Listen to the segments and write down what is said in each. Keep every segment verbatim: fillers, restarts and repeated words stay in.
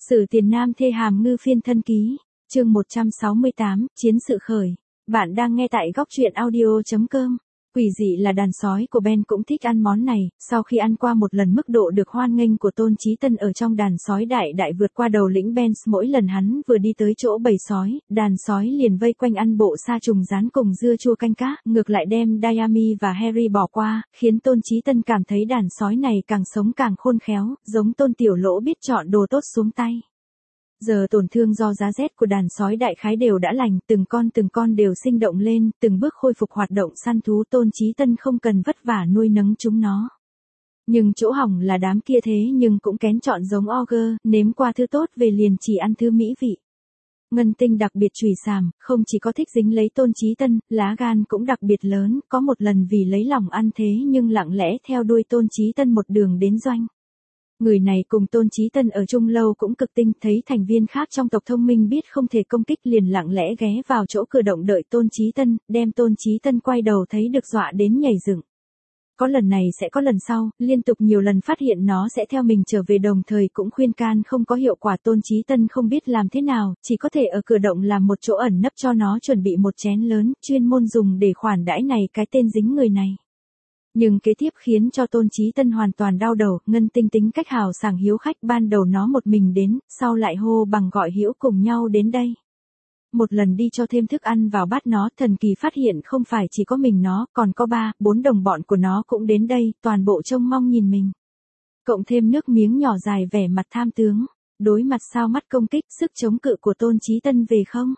Sử Tiền Nam thê hàm ngư phiên thân ký, chương một trăm sáu mươi tám, chiến sự khởi. Bạn đang nghe tại góc truyện audio chấm com. Quỷ dị là đàn sói của Ben cũng thích ăn món này, sau khi ăn qua một lần mức độ được hoan nghênh của Tôn Chí Tân ở trong đàn sói đại đại vượt qua đầu lĩnh Ben, mỗi lần hắn vừa đi tới chỗ bầy sói, đàn sói liền vây quanh ăn bộ sa trùng rán cùng dưa chua canh cá, ngược lại đem Diami và Harry bỏ qua, khiến Tôn Chí Tân cảm thấy đàn sói này càng sống càng khôn khéo, giống Tôn Tiểu Lỗ biết chọn đồ tốt xuống tay. Giờ tổn thương do giá rét của đàn sói đại khái đều đã lành, từng con từng con đều sinh động lên, từng bước khôi phục hoạt động săn thú. Tôn Chí Tân không cần vất vả nuôi nấng chúng nó. Nhưng chỗ hỏng là đám kia thế nhưng cũng kén chọn giống Ogre, nếm qua thứ tốt về liền chỉ ăn thứ mỹ vị. Ngân tinh đặc biệt chùy sàm, không chỉ có thích dính lấy Tôn Chí Tân, lá gan cũng đặc biệt lớn, có một lần vì lấy lòng ăn thế nhưng lặng lẽ theo đuôi Tôn Chí Tân một đường đến doanh. Người này cùng Tôn Chí Tân ở chung lâu cũng cực tinh, thấy thành viên khác trong tộc thông minh biết không thể công kích liền lặng lẽ ghé vào chỗ cửa động đợi Tôn Chí Tân, đem Tôn Chí Tân quay đầu thấy được dọa đến nhảy dựng. Có lần này sẽ có lần sau, liên tục nhiều lần phát hiện nó sẽ theo mình trở về đồng thời cũng khuyên can không có hiệu quả. Tôn Chí Tân không biết làm thế nào, chỉ có thể ở cửa động làm một chỗ ẩn nấp cho nó chuẩn bị một chén lớn, chuyên môn dùng để khoản đãi này cái tên dính người này. Nhưng kế tiếp khiến cho Tôn Chí Tân hoàn toàn đau đầu, Ngân Tinh tính cách hào sảng hiếu khách, ban đầu nó một mình đến, sau lại hô bằng gọi hữu cùng nhau đến đây. Một lần đi cho thêm thức ăn vào bát nó, thần kỳ phát hiện không phải chỉ có mình nó, còn có ba, bốn đồng bọn của nó cũng đến đây, toàn bộ trông mong nhìn mình. Cộng thêm nước miếng nhỏ dài vẻ mặt tham tướng, đối mặt sao mắt công kích, sức chống cự của Tôn Chí Tân về không.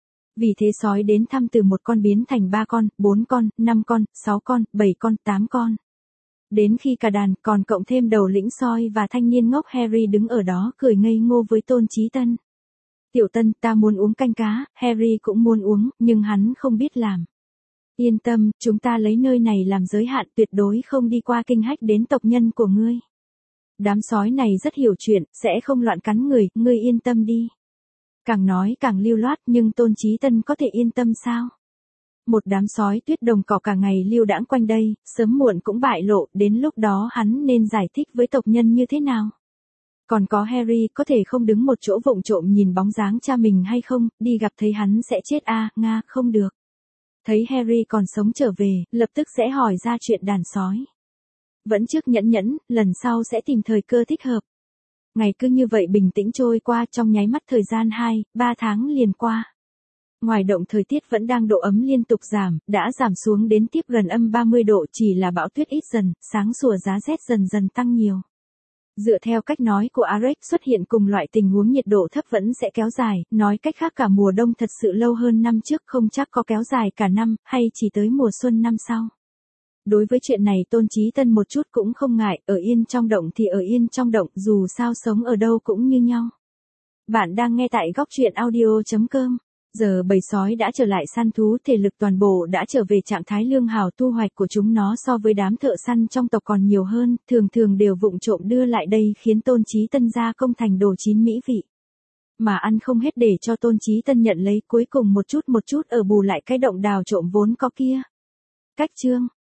Vì thế sói đến thăm từ một con biến thành ba con, bốn con, năm con, sáu con, bảy con, tám con. Đến khi cả đàn còn cộng thêm đầu lĩnh sói và thanh niên ngốc Harry đứng ở đó cười ngây ngô với Tôn Chí Tân. Tiểu Tân, ta muốn uống canh cá, Harry cũng muốn uống, nhưng hắn không biết làm. Yên tâm, chúng ta lấy nơi này làm giới hạn, tuyệt đối không đi qua kinh hách đến tộc nhân của ngươi. Đám sói này rất hiểu chuyện, sẽ không loạn cắn người, ngươi yên tâm đi. Càng nói càng lưu loát nhưng Tôn Chí Tân có thể yên tâm sao? Một đám sói tuyết đồng cỏ cả ngày lưu đãng quanh đây, sớm muộn cũng bại lộ, đến lúc đó hắn nên giải thích với tộc nhân như thế nào? Còn có Harry có thể không đứng một chỗ vụng trộm nhìn bóng dáng cha mình hay không, đi gặp thấy hắn sẽ chết a, à, Nga, không được. Thấy Harry còn sống trở về, lập tức sẽ hỏi ra chuyện đàn sói. Vẫn trước nhẫn nhẫn, lần sau sẽ tìm thời cơ thích hợp. Ngày cứ như vậy bình tĩnh trôi qua, trong nháy mắt thời gian hai, ba tháng liền qua. Ngoài động thời tiết vẫn đang độ ấm liên tục giảm, đã giảm xuống đến tiếp gần âm ba mươi độ, chỉ là bão tuyết ít dần, sáng sủa giá rét dần dần tăng nhiều. Dựa theo cách nói của Alex, xuất hiện cùng loại tình huống nhiệt độ thấp vẫn sẽ kéo dài, nói cách khác cả mùa đông thật sự lâu hơn năm trước, không chắc có kéo dài cả năm, hay chỉ tới mùa xuân năm sau. Đối với chuyện này Tôn Chí Tân một chút cũng không ngại, ở yên trong động thì ở yên trong động, dù sao sống ở đâu cũng như nhau. Bạn đang nghe tại góc truyện audio chấm com. Giờ bầy sói đã trở lại săn thú, thể lực toàn bộ đã trở về trạng thái lương hào, thu hoạch của chúng nó so với đám thợ săn trong tộc còn nhiều hơn, thường thường đều vụng trộm đưa lại đây khiến Tôn Chí Tân gia công thành đồ chín mỹ vị. Mà ăn không hết để cho Tôn Chí Tân nhận lấy, cuối cùng một chút một chút ở bù lại cái động đào trộm vốn có kia. Cách chương